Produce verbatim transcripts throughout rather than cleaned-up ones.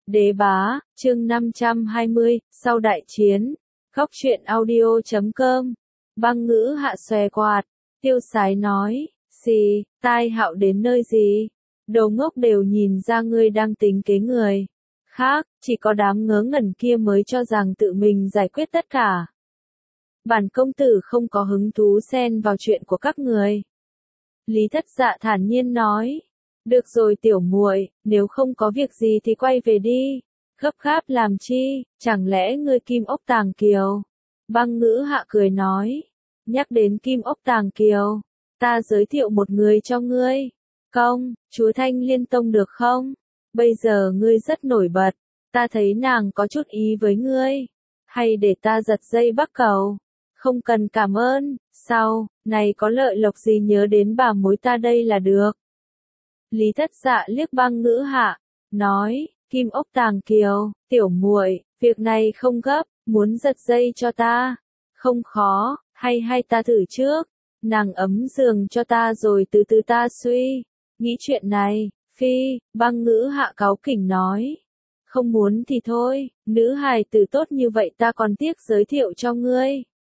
Đế bá, chương năm trăm hai mươi, sau đại chiến. Góc truyện audio chấm com. Băng Ngữ Hạ xòe quạt. Tiêu Sái nói, xì, tai hạo đến nơi gì? Đồ ngốc đều nhìn ra ngươi đang tính kế người khác, chỉ có đám ngớ ngẩn kia mới cho rằng tự mình giải quyết tất cả. Bản công tử không có hứng thú xen vào chuyện của các người. Lý Thất Dạ thản nhiên nói. Được rồi tiểu muội, nếu không có việc gì thì quay về đi. Gấp gáp làm chi, chẳng lẽ ngươi Kim Ốc Tàng Kiều? Băng Ngữ Hạ cười nói. Nhắc đến Kim Ốc Tàng Kiều, ta giới thiệu một người cho ngươi. Công, chúa Thanh Liên Tông được không? Bây giờ ngươi rất nổi bật, ta thấy nàng có chút ý với ngươi. Hay để ta giật dây bắc cầu? Không cần cảm ơn, sau, này có lợi lộc gì nhớ đến bà mối ta đây là được. Lý Thất Dạ liếc Băng Ngữ Hạ, nói, Kim Ốc Tàng Kiều, tiểu muội, việc này không gấp, muốn giật dây cho ta, không khó, hay hay ta thử trước, nàng ấm giường cho ta rồi từ từ ta suy, nghĩ chuyện này, phi, Băng Ngữ Hạ cáu kỉnh nói, không muốn thì thôi, nữ hài tử tốt như vậy ta còn tiếc giới thiệu cho ngươi.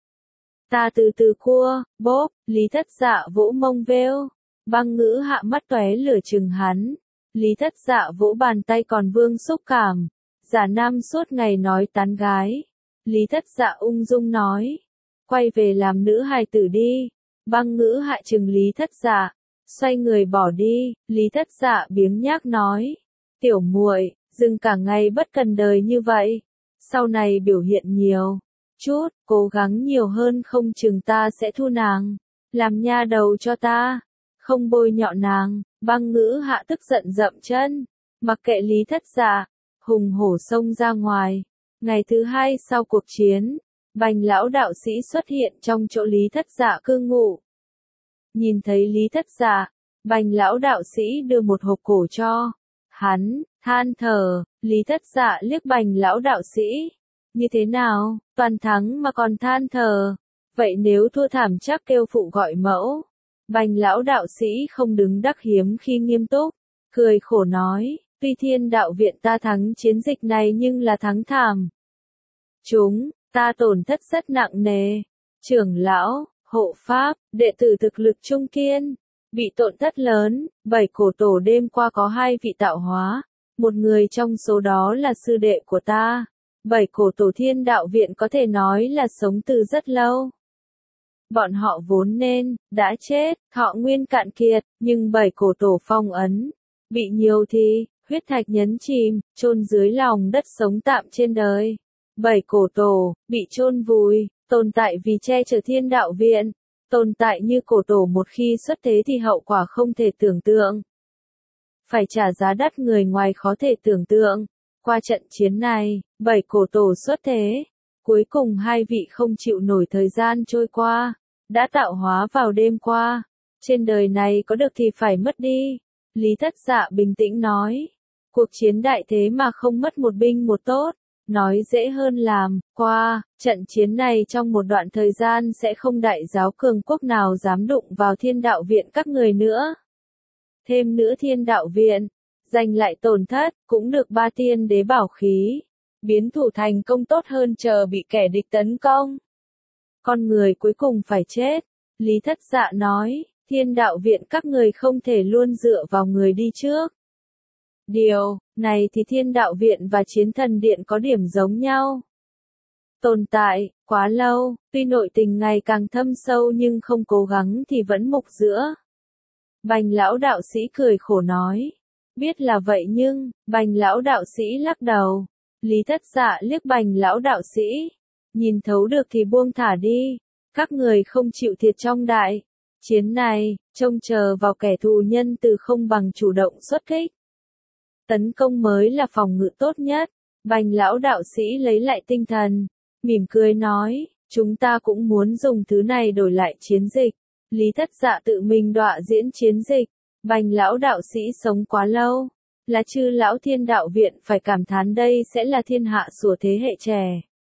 Ta từ từ cua, bốp, Lý Thất Dạ vỗ mông vêu. Băng Ngữ Hạ mắt tóe lửa chừng hắn. Lý Thất Dạ vỗ bàn tay còn vương xúc cảm. Giả nam suốt ngày nói tán gái. Lý Thất Dạ ung dung nói. Quay về làm nữ hài tử đi. Băng Ngữ Hạ chừng Lý Thất Dạ. Xoay người bỏ đi. Lý Thất Dạ biếng nhác nói. Tiểu muội, dừng cả ngày bất cần đời như vậy. Sau này biểu hiện nhiều chút, cố gắng nhiều hơn không chừng ta sẽ thu nàng. Làm nha đầu cho ta. Không bôi nhọ nàng. Băng Ngữ Hạ tức giận dậm chân. Mặc kệ Lý Thất Dạ. Hùng hổ xông ra ngoài. Ngày thứ hai sau cuộc chiến. Bành lão đạo sĩ xuất hiện trong chỗ Lý Thất Dạ cư ngụ. Nhìn thấy Lý Thất Dạ. Bành lão đạo sĩ đưa một hộp cổ cho hắn, than thở. Lý Thất Dạ liếc Bành lão đạo sĩ. Như thế nào, toàn thắng mà còn than thở. Vậy nếu thua thảm chắc kêu phụ gọi mẫu. Bành lão đạo sĩ không đứng đắc hiếm khi nghiêm túc, cười khổ nói, tuy Thiên Đạo Viện ta thắng chiến dịch này nhưng là thắng thảm. Chúng, ta tổn thất rất nặng nề. Trưởng lão, hộ pháp, đệ tử thực lực trung kiên, bị tổn thất lớn. Bảy cổ tổ đêm qua có hai vị tạo hóa, một người trong số đó là sư đệ của ta. Bảy cổ tổ Thiên Đạo Viện có thể nói là sống từ rất lâu. Bọn họ vốn nên, đã chết, thọ nguyên cạn kiệt, nhưng bảy cổ tổ phong ấn. Bị nhiều thì, huyết thạch nhấn chìm, chôn dưới lòng đất sống tạm trên đời. Bảy cổ tổ, bị chôn vùi, tồn tại vì che chở Thiên Đạo Viện. Tồn tại như cổ tổ một khi xuất thế thì hậu quả không thể tưởng tượng. Phải trả giá đắt người ngoài khó thể tưởng tượng. Qua trận chiến này, bảy cổ tổ xuất thế. Cuối cùng hai vị không chịu nổi thời gian trôi qua. Đã tạo hóa vào đêm qua. Trên đời này có được thì phải mất đi. Lý Thất Dạ bình tĩnh nói. Cuộc chiến đại thế mà không mất một binh một tốt. Nói dễ hơn làm. Qua, trận chiến này trong một đoạn thời gian sẽ không đại giáo cường quốc nào dám đụng vào Thiên Đạo Viện các người nữa. Thêm nữa Thiên Đạo Viện. Giành lại tổn thất, cũng được ba tiên đế bảo khí. Biến thủ thành công tốt hơn chờ bị kẻ địch tấn công. Con người cuối cùng phải chết. Lý Thất Dạ nói, Thiên Đạo Viện các người không thể luôn dựa vào người đi trước. Điều này thì Thiên Đạo Viện và Chiến Thần Điện có điểm giống nhau. Tồn tại, quá lâu, tuy nội tình ngày càng thâm sâu nhưng không cố gắng thì vẫn mục giữa. Bành lão đạo sĩ cười khổ nói. Biết là vậy nhưng, Bành lão đạo sĩ lắc đầu. Lý Thất Dạ liếc Bành lão đạo sĩ. Nhìn thấu được thì buông thả đi. Các người không chịu thiệt trong đại chiến này, trông chờ vào kẻ thù nhân từ không bằng chủ động xuất kích. Tấn công mới là phòng ngự tốt nhất. Bành lão đạo sĩ lấy lại tinh thần, mỉm cười nói, chúng ta cũng muốn dùng thứ này đổi lại chiến dịch. Lý Thất Dạ tự mình đọa diễn chiến dịch. Bành lão đạo sĩ sống quá lâu, là chư lão Thiên Đạo Viện phải cảm thán đây sẽ là thiên hạ của thế hệ trẻ.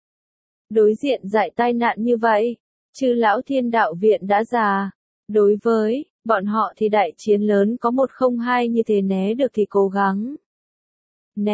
Đối diện dại tai nạn như vậy, chư lão Thiên Đạo Viện đã già. Đối với bọn họ thì đại chiến lớn có một không hai như thế né được thì cố gắng. Né,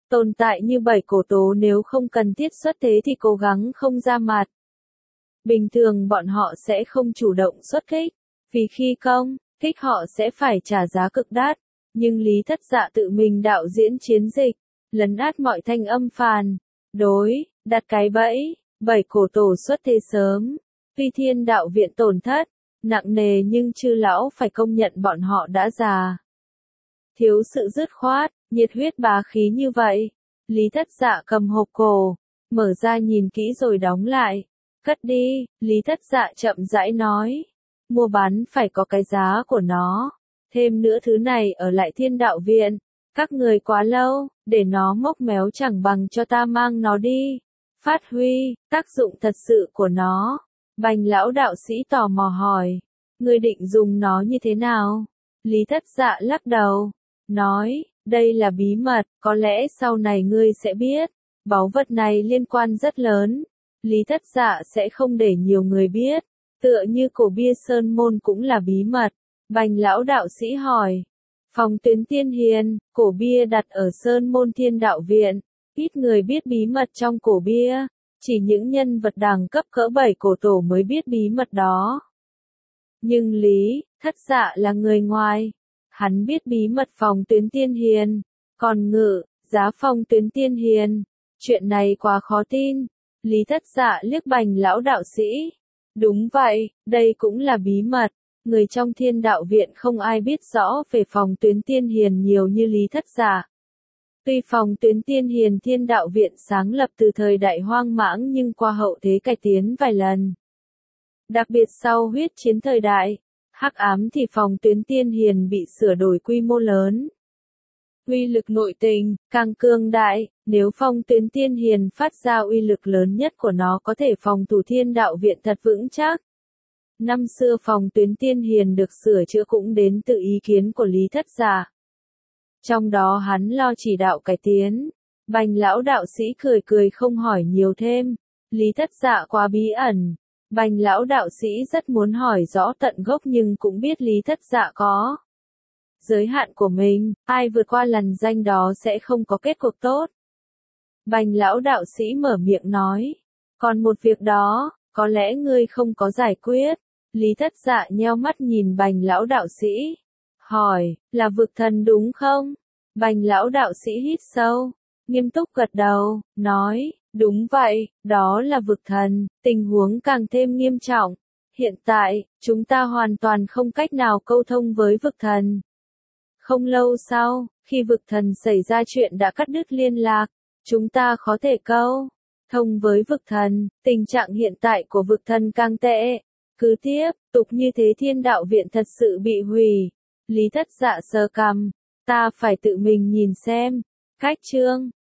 Tồn tại như bảy cổ tố nếu không cần thiết xuất thế thì cố gắng không ra mặt. Bình thường bọn họ sẽ không chủ động xuất kích, vì khi công kích họ sẽ phải trả giá cực đắt. Nhưng Lý Thất Dạ tự mình đạo diễn chiến dịch, lấn át mọi thanh âm phàn đối, đặt cái bẫy, bảy cổ tổ xuất thế sớm. Tuy Thiên Đạo Viện tổn thất nặng nề nhưng chư lão phải công nhận bọn họ đã già. Thiếu sự dứt khoát, nhiệt huyết bá khí như vậy. Lý Thất Dạ cầm hộp cổ, mở ra nhìn kỹ rồi đóng lại. Cất đi, Lý Thất Dạ chậm rãi nói. Mua bán phải có cái giá của nó. Thêm nữa thứ này ở lại Thiên Đạo Viện. Các người quá lâu, để nó mốc méo chẳng bằng cho ta mang nó đi. Phát huy, tác dụng thật sự của nó. Bành lão đạo sĩ tò mò hỏi. Ngươi định dùng nó như thế nào? Lý Thất Dạ lắc đầu. Nói, đây là bí mật, có lẽ sau này ngươi sẽ biết. Báu vật này liên quan rất lớn. Lý Thất Dạ sẽ không để nhiều người biết. Tựa như cổ bia Sơn Môn cũng là bí mật. Bành lão đạo sĩ hỏi. Phòng Tuyến Tiên Hiền, cổ bia đặt ở Sơn Môn Thiên Đạo Viện. Ít người biết bí mật trong cổ bia. Chỉ những nhân vật đẳng cấp cỡ bảy cổ tổ mới biết bí mật đó. Nhưng Lý Thất Dạ là người ngoài. Hắn biết bí mật Phòng Tuyến Tiên Hiền. Còn Ngự giá Phòng Tuyến Tiên Hiền. Chuyện này quá khó tin. Lý Thất Dạ liếc Bành lão đạo sĩ. Đúng vậy, đây cũng là bí mật. Người trong Thiên Đạo Viện không ai biết rõ về Phòng Tuyến Tiên Hiền nhiều như Lý Thất Dạ. Tuy Phòng Tuyến Tiên Hiền Thiên Đạo Viện sáng lập từ thời đại hoang mãng nhưng qua hậu thế cải tiến vài lần. Đặc biệt sau huyết chiến thời đại, hắc ám thì Phòng Tuyến Tiên Hiền bị sửa đổi quy mô lớn. Uy lực nội tình, càng cường đại, nếu Phòng Tuyến Tiên Hiền phát ra uy lực lớn nhất của nó có thể phòng thủ Thiên Đạo Viện thật vững chắc. Năm xưa Phòng Tuyến Tiên Hiền được sửa chữa cũng đến từ ý kiến của Lý Thất Dạ. Trong đó hắn lo chỉ đạo cải tiến. Bành lão đạo sĩ cười cười không hỏi nhiều thêm. Lý Thất Dạ quá bí ẩn. Bành lão đạo sĩ rất muốn hỏi rõ tận gốc nhưng cũng biết Lý Thất Dạ có giới hạn của mình, ai vượt qua lần danh đó sẽ không có kết cục tốt. Bành lão đạo sĩ mở miệng nói. Còn một việc đó, có lẽ ngươi không có giải quyết. Lý Thất Dạ nheo mắt nhìn bành lão đạo sĩ. Hỏi, là vực thần đúng không? Bành lão đạo sĩ hít sâu, nghiêm túc gật đầu, nói, đúng vậy, đó là vực thần, tình huống càng thêm nghiêm trọng. Hiện tại, chúng ta hoàn toàn không cách nào câu thông với vực thần. Không lâu sau, khi vực thần xảy ra chuyện đã cắt đứt liên lạc, chúng ta khó thể câu thông với vực thần, tình trạng hiện tại của vực thần càng tệ. Cứ tiếp tục như thế Thiên Đạo Viện thật sự bị hủy. Lý Thất Dạ sờ cằm, ta phải tự mình nhìn xem. Cách chương